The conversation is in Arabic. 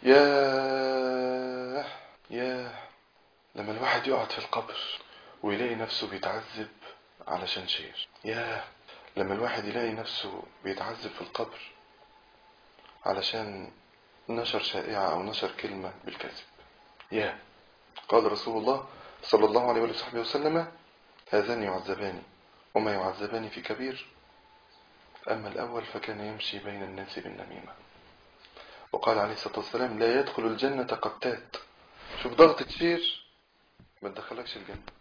ياه ياه لما الواحد يقعد في القبر ويلاقي نفسه بيتعذب علشان شير. ياه لما الواحد يلاقي نفسه بيتعذب في القبر علشان نشر شائعة أو نشر كلمة بالكذب. ياه. قال رسول الله صلى الله عليه وصحبه وسلم: هذان يعذبان وما يعذبان في كبير، أما الأول فكان يمشي بين الناس بالنميمة. وقال عليه الصلاة والسلام: لا يدخل الجنة قتات. شوف ضغط تشير ما تدخلكش الجنة.